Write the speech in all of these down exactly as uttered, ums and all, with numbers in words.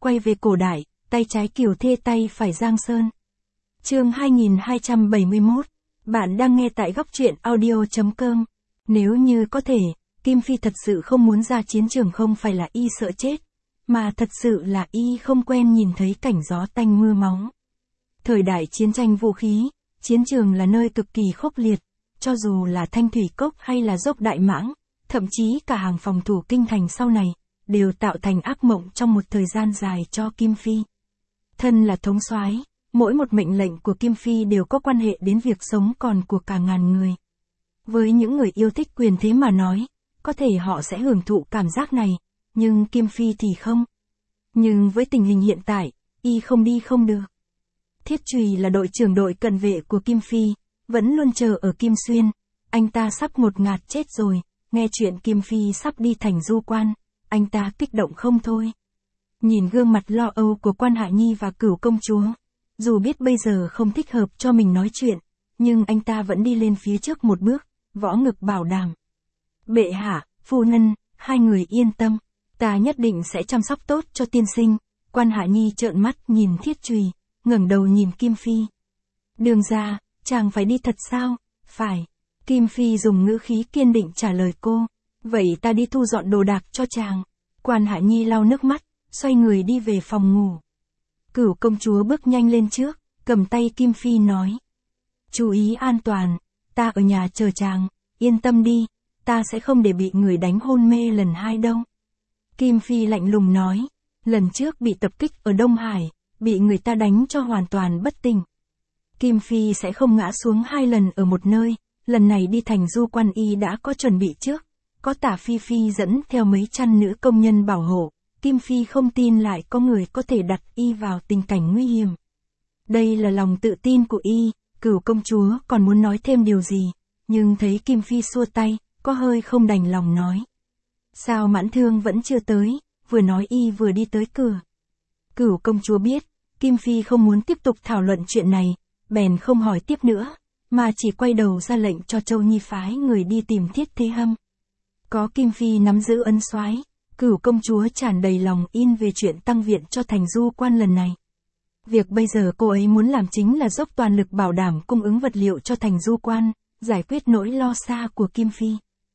quay về cổ đại, tay trái Kiều Thê tay phải Giang Sơn. Chương hai nghìn hai trăm bảy mươi mốt. Bạn đang nghe tại góc truyện audio chấm com. Nếu như có thể, Kim Phi thật sự không muốn ra chiến trường, không phải là y sợ chết, mà thật sự là y không quen nhìn thấy cảnh gió tanh mưa máu. Thời đại chiến tranh vũ khí, chiến trường là nơi cực kỳ khốc liệt, cho dù là Thanh Thủy Cốc hay là dốc Đại Mãng, thậm chí cả hàng phòng thủ kinh thành sau này, đều tạo thành ác mộng trong một thời gian dài cho Kim Phi. Thân là thống soái, mỗi một mệnh lệnh của Kim Phi đều có quan hệ đến việc sống còn của cả ngàn người. Với những người yêu thích quyền thế mà nói, có thể họ sẽ hưởng thụ cảm giác này, nhưng Kim Phi thì không. Nhưng với tình hình hiện tại, y không đi không được. Thiết Trùy là đội trưởng đội cận vệ của Kim Phi, vẫn luôn chờ ở Kim Xuyên, anh ta sắp ngột ngạt chết rồi, nghe chuyện Kim Phi sắp đi thành du quan, anh ta kích động không thôi. Nhìn gương mặt lo âu của Quan Hạ Nhi và Cửu công chúa, dù biết bây giờ không thích hợp cho mình nói chuyện, nhưng anh ta vẫn đi lên phía trước một bước, võ ngực bảo đảm. Bệ hạ, phu nhân, hai người yên tâm, ta nhất định sẽ chăm sóc tốt cho tiên sinh. Quan Hạ Nhi trợn mắt nhìn Thiết Trùy, ngẩng đầu nhìn Kim Phi. Đường ra, chàng phải đi thật sao? Phải. Kim Phi dùng ngữ khí kiên định trả lời cô. Vậy ta đi thu dọn đồ đạc cho chàng. Quan Hạ Nhi lau nước mắt, xoay người đi về phòng ngủ. Cửu công chúa bước nhanh lên trước, cầm tay Kim Phi nói. Chú ý an toàn, ta ở nhà chờ chàng, yên tâm đi, ta sẽ không để bị người đánh hôn mê lần hai đâu. Kim Phi lạnh lùng nói, lần trước bị tập kích ở Đông Hải, bị người ta đánh cho hoàn toàn bất tỉnh. Kim Phi sẽ không ngã xuống hai lần ở một nơi, lần này đi thành du quan y đã có chuẩn bị trước, có Tả Phi Phi dẫn theo mấy trăm nữ công nhân bảo hộ, Kim Phi không tin lại có người có thể đặt y vào tình cảnh nguy hiểm. Đây là lòng tự tin của y. Cửu công chúa còn muốn nói thêm điều gì, nhưng thấy Kim Phi xua tay, có hơi không đành lòng nói. Sao Mãn Thương vẫn chưa tới? Vừa nói y vừa đi tới cửa. Cửu công chúa biết, Kim Phi không muốn tiếp tục thảo luận chuyện này, bèn không hỏi tiếp nữa, mà chỉ quay đầu ra lệnh cho Châu Nhi phái người đi tìm Thiết Thế Hâm. Có Kim Phi nắm giữ ân soái, Cửu công chúa tràn đầy lòng in về chuyện tăng viện cho thành du quan lần này. Việc bây giờ cô ấy muốn làm chính là dốc toàn lực bảo đảm cung ứng vật liệu cho thành du quan, giải quyết nỗi lo xa của Kim Phi.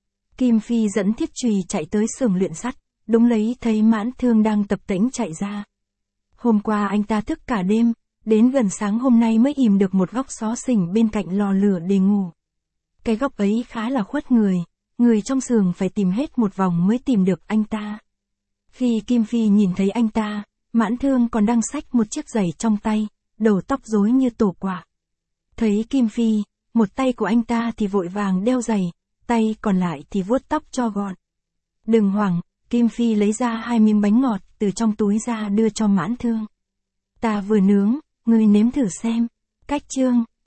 Kim Phi dẫn Thiết Trùy chạy tới xưởng luyện sắt, đúng lấy thấy Mãn Thương đang tập tễnh chạy ra. Hôm qua anh ta thức cả đêm, đến gần sáng hôm nay mới ìm được một góc xó xỉnh bên cạnh lò lửa để ngủ. Cái góc ấy khá là khuất người, người trong xưởng phải tìm hết một vòng mới tìm được anh ta. Khi Kim Phi nhìn thấy anh ta, Mãn Thương còn đang xách một chiếc giày trong tay, đầu tóc rối như tổ quả. Thấy Kim Phi, một tay của anh ta thì vội vàng đeo giày, tay còn lại thì vuốt tóc cho gọn. Đừng hoảng, Kim Phi lấy ra hai miếng bánh ngọt từ trong túi ra đưa cho Mãn Thương. Ta vừa nướng, ngươi nếm thử xem. Cách chương